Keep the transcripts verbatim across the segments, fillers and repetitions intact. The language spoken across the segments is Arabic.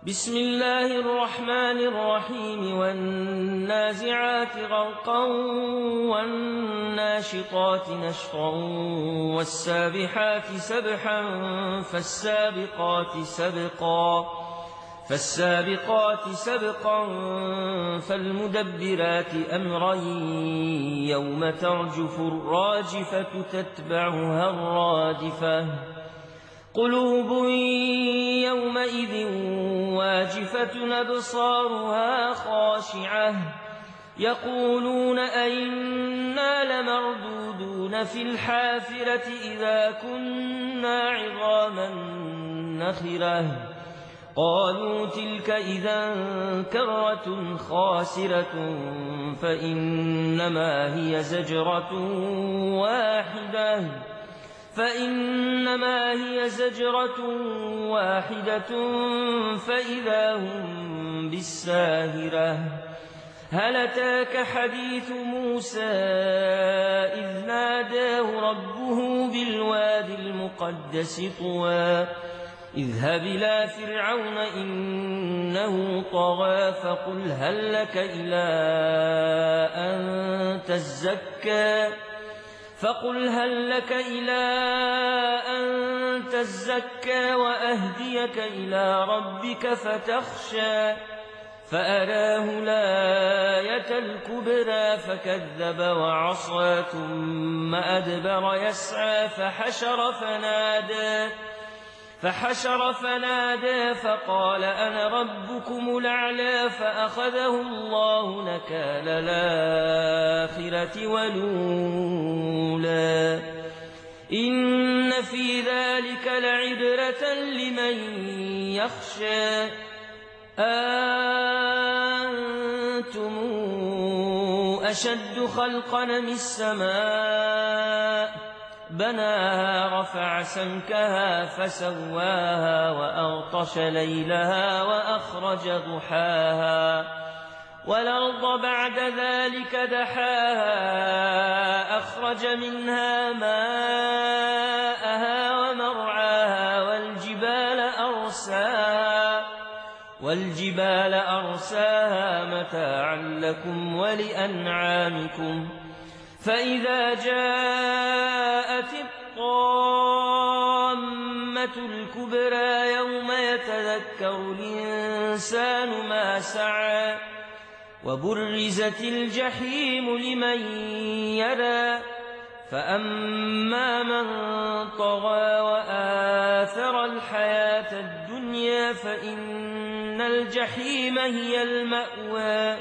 بسم الله الرحمن الرحيم والنازعات غرقا والناشطات نشطا والسابحات سبحا فالسابقات سبقا فالسابقات سبقا فالمدبرات أمرا يوم ترجف الراجفة تتبعها الرادفة قلوب يومئذ واجفة أبصارها خاشعة يقولون أئنا لمردودون في الحافرة إذا كنا عظاما نخرة قالوا تلك إذا كرة خاسرة فإنما هي زجرة واحدة فإنما هي زجرة واحدة فإذا هم بالساهرة هل أتاك حديث موسى إذ ناداه ربه بالوادي المقدس طوى اذهب إلى فرعون إنه طغى فقل هل لك إلى أن تزكى فقل هل لك إلى أن تزكى وأهديك إلى ربك فتخشى فأراه الآية الكبرى فكذب وعصى ثم أدبر يسعى فحشر فنادى فحشر فنادى فقال أنا ربكم الأعلى فأخذه الله نكال الآخرة والأولى إن في ذلك لعبرة لمن يخشى أنتم أشد خلقا من السماء بناها رفع سمكها فسواها وأغطش ليلها وأخرج ضحاها والأرض بعد ذلك دحاها أخرج منها ماءها ومرعاها والجبال أرساها والجبال أرساها متاعا لكم ولأنعامكم فإذا جاءت الطامة الكبرى يوم يتذكر الإنسان ما سعى وبرزت الجحيم لمن يرى فأما من طغى وآثر الحياة الدنيا فإن الجحيم هي المأوى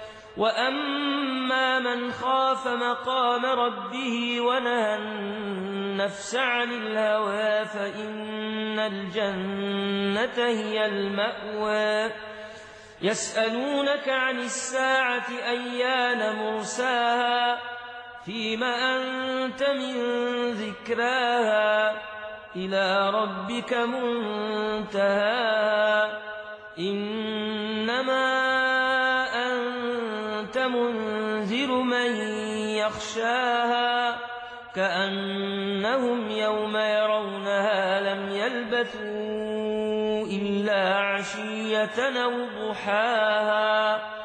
وأما من خاف مقام ربه ونهى النفس عن الهوى فإن الجنة هي المأوى يسألونك عن الساعة أيان مرساها فيم أنت من ذكراها إلى ربك منتهاها إنما أنت منذر من يخشاها كأنهم يوم يرونها لم يلبثوا إلا عشية أو ضحاها